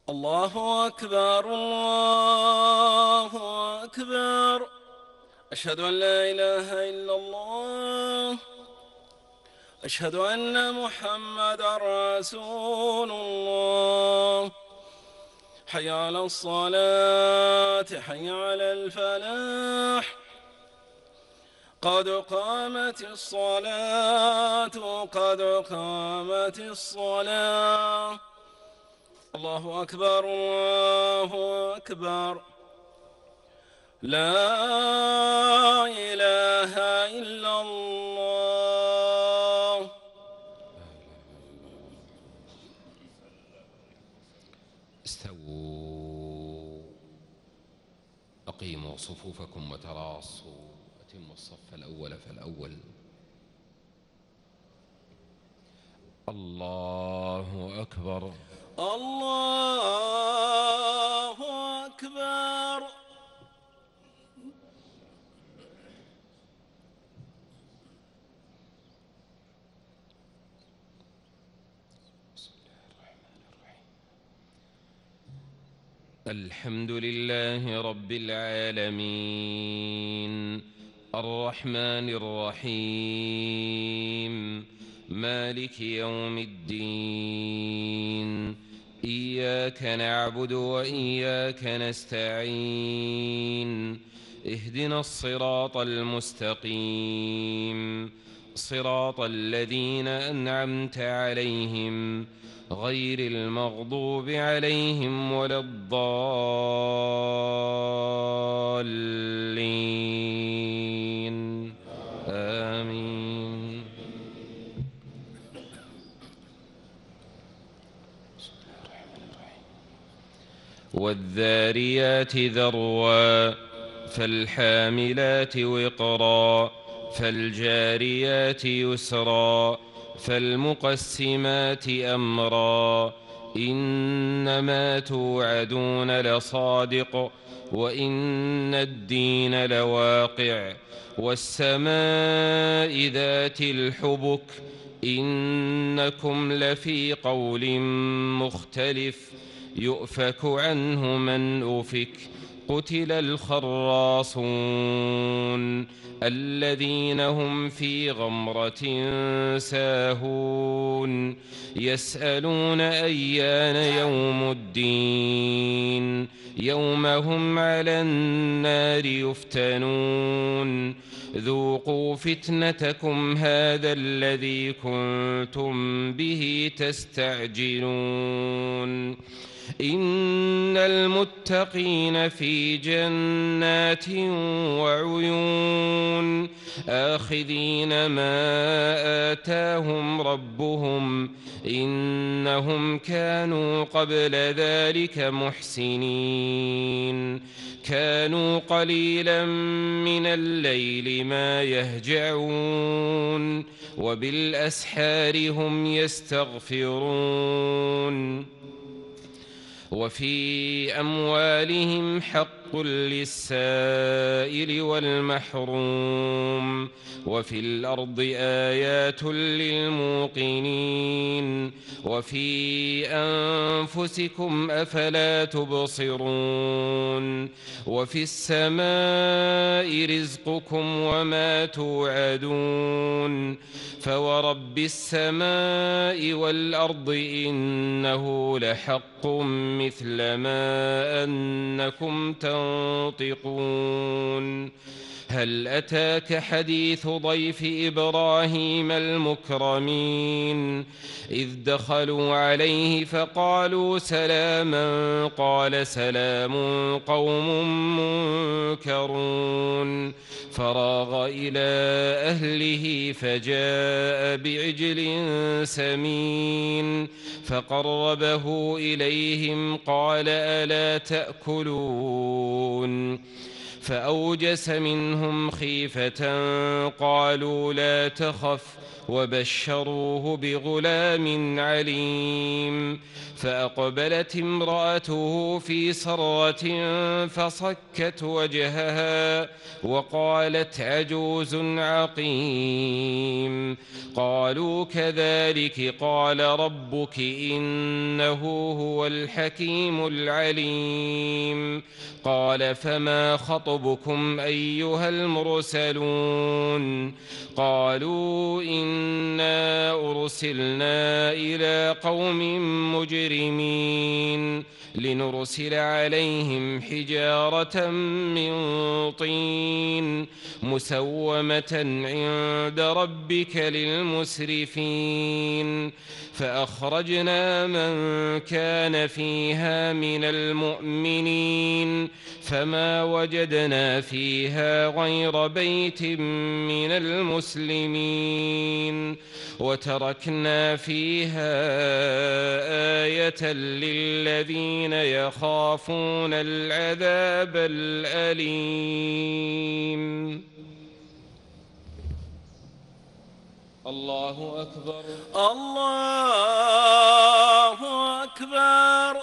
الله أكبر الله أكبر. أشهد أن لا إله إلا الله. أشهد أن محمدًا رسول الله. حي على الصلاة، حي على الفلاح، قد قامت الصلاة، قد قامت الصلاة. الله أكبر الله أكبر. لا إله إلا الله. استووا، أقيموا صفوفكم وتراصوا، أتموا الصف الأول فالأول. الله أكبر الله أكبر. الحمد لله رب العالمين، الرحمن الرحيم، مالك يوم الدين. إياك نعبد وإياك نستعين، اهدنا الصراط المستقيم، صراط الذين أنعمت عليهم غير المغضوب عليهم ولا الضالين. آمين. والذاريات ذروا، فالحاملات وقرا، فالجاريات يسرا، فالمقسمات أمرا. إنما توعدون لصادق، وإن الدين لواقع. والسماء ذات الحبك، إنكم لفي قول مختلف. يؤفك عنه من أفك. قتل الخراصون الذين هم في غمرة ساهون. يسألون أيان يوم الدين، يوم هم على النار يفتنون. ذوقوا فتنتكم هذا الذي كنتم به تستعجلون. إن المتقين في جنات وعيون، آخذين ما آتاهم ربهم، إنهم كانوا قبل ذلك محسنين. كانوا قليلا من الليل ما يهجعون، وبالأسحار هم يستغفرون. وفي أموالهم حق للسائل والمحروم. وفي الأرض آيات للموقنين. وفي أنفسكم أفلا تبصرون. وفي السماء رزقكم وما توعدون. فورب السماء والأرض إنه لحق مثل ما أنكم تنطقون. هل أتاك حديث ضيف إبراهيم المكرمين؟ إذ دخلوا عليه فقالوا سلاما، قال سلام قوم منكرون. فراغ إلى أهله فجاء بعجل سمين، فقربه إليهم قال ألا تأكلون؟ فأوجس منهم خيفة قالوا لا تخف وبشروه بغلام عليم فأقبلت امرأته في صرة فصكت وجهها وقالت عجوز عقيم قالوا كذلك قال ربك إنه هو الحكيم العليم قال فما خطبكم أيها المرسلون قالوا إنا أرسلنا إلى قوم مجرمين لنرسل عليهم حجارة من طين مسومة عند ربك للمسرفين فأخرجنا من كان فيها من المؤمنين فما وجدنا فيها غير بيت من المسلمين وتركنا فيها آية للذين يخافون العذاب الأليم. الله أكبر الله أكبر.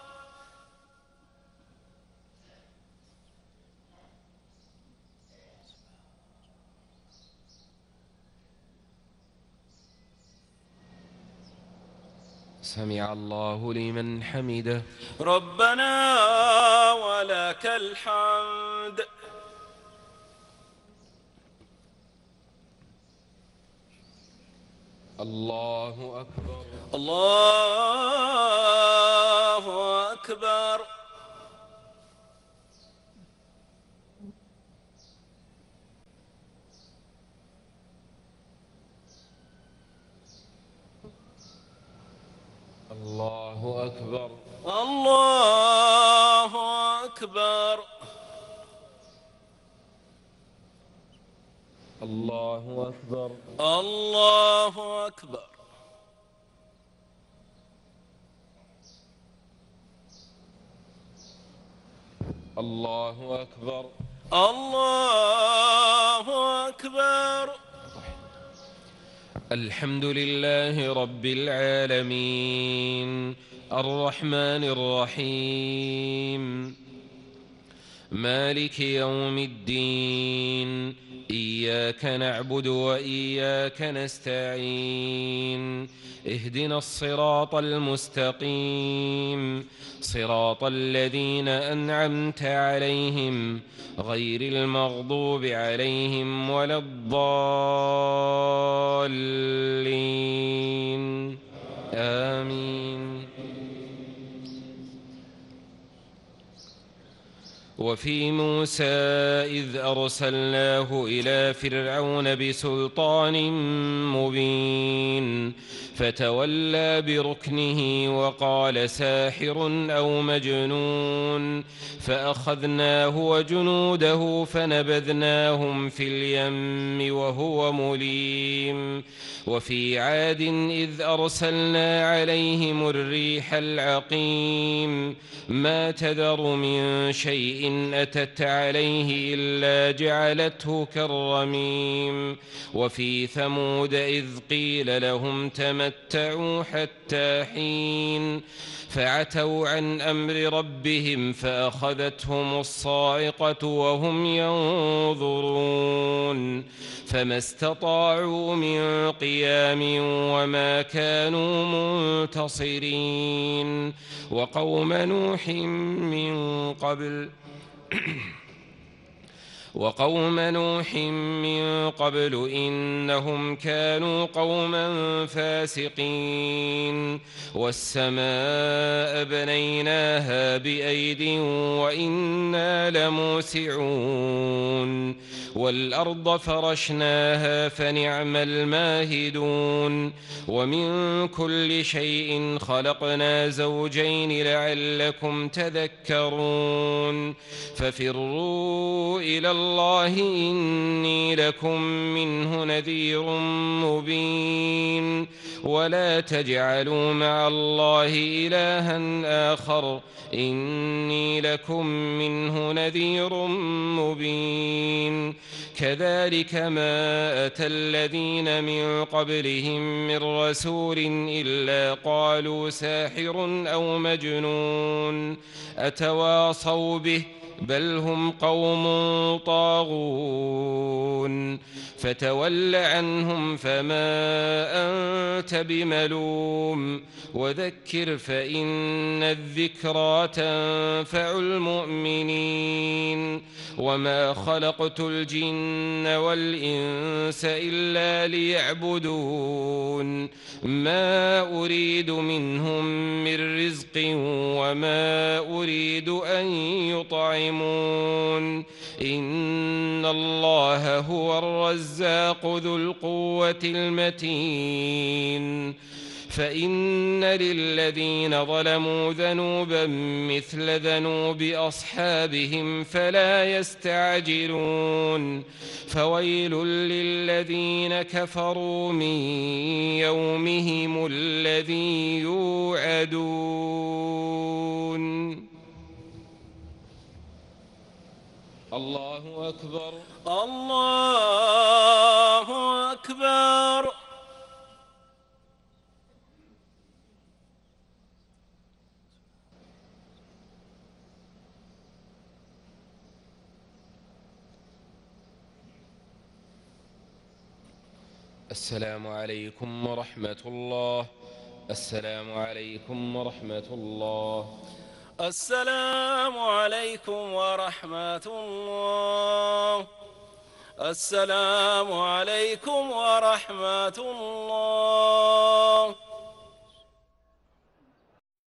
سمع الله لمن حمده ربنا ولك الحمد. الله أكبر الله أكبر. الله أكبر الله أكبر. الله أكبر الله أكبر. الله أكبر الله أكبر. الحمد لله رب العالمين الرحمن الرحيم مالك يوم الدين إياك نعبد وإياك نستعين اهدنا الصراط المستقيم صراط الذين أنعمت عليهم غير المغضوب عليهم ولا الضالين آمين. وفي موسى إذ أرسلناه إلى فرعون بسلطان مبين فتولى بركنه وقال ساحر أو مجنون فأخذناه وجنوده فنبذناهم في اليم وهو مليم. وفي عاد إذ أرسلنا عليهم الريح العقيم ما تذر من شيء أتت عليه إلا جعلته كالرميم. وفي ثمود إذ قيل لهم تمتعوا حتى حين فعتوا عن أمر ربهم فأخذتهم الصاعقة وهم ينظرون فما استطاعوا من قيام وما كانوا منتصرين. وقوم نوح من قبل إنهم كانوا قوما فاسقين. والسماء بنيناها بأيد وإنا لموسعون والأرض فرشناها فنعم الماهدون ومن كل شيء خلقنا زوجين لعلكم تذكرون ففروا إلى الله إني لكم منه نذير مبين ولا تجعلوا مع الله إلها آخر إني لكم منه نذير مبين كذلك ما أتى الذين من قبلهم من رسول إلا قالوا ساحر أو مجنون أتواصوا به بل هم قوم طاغون فتول عنهم فما أنت بملوم وذكر فإن الذكرى تنفع المؤمنين وما خلقت الجن والإنس إلا ليعبدون ما أريد منهم من رزق وما أريد أن يطعمون إن الله هو الرزاق ذو القوة المتين فإن للذين ظلموا ذنوبا مثل ذنوب أصحابهم فلا يستعجلون فويل للذين كفروا من يومهم الذي يوعدون الله أكبر الله أكبر. السلام عليكم ورحمة الله. السلام عليكم ورحمة الله. السلام عليكم ورحمة الله. السلام عليكم ورحمة الله.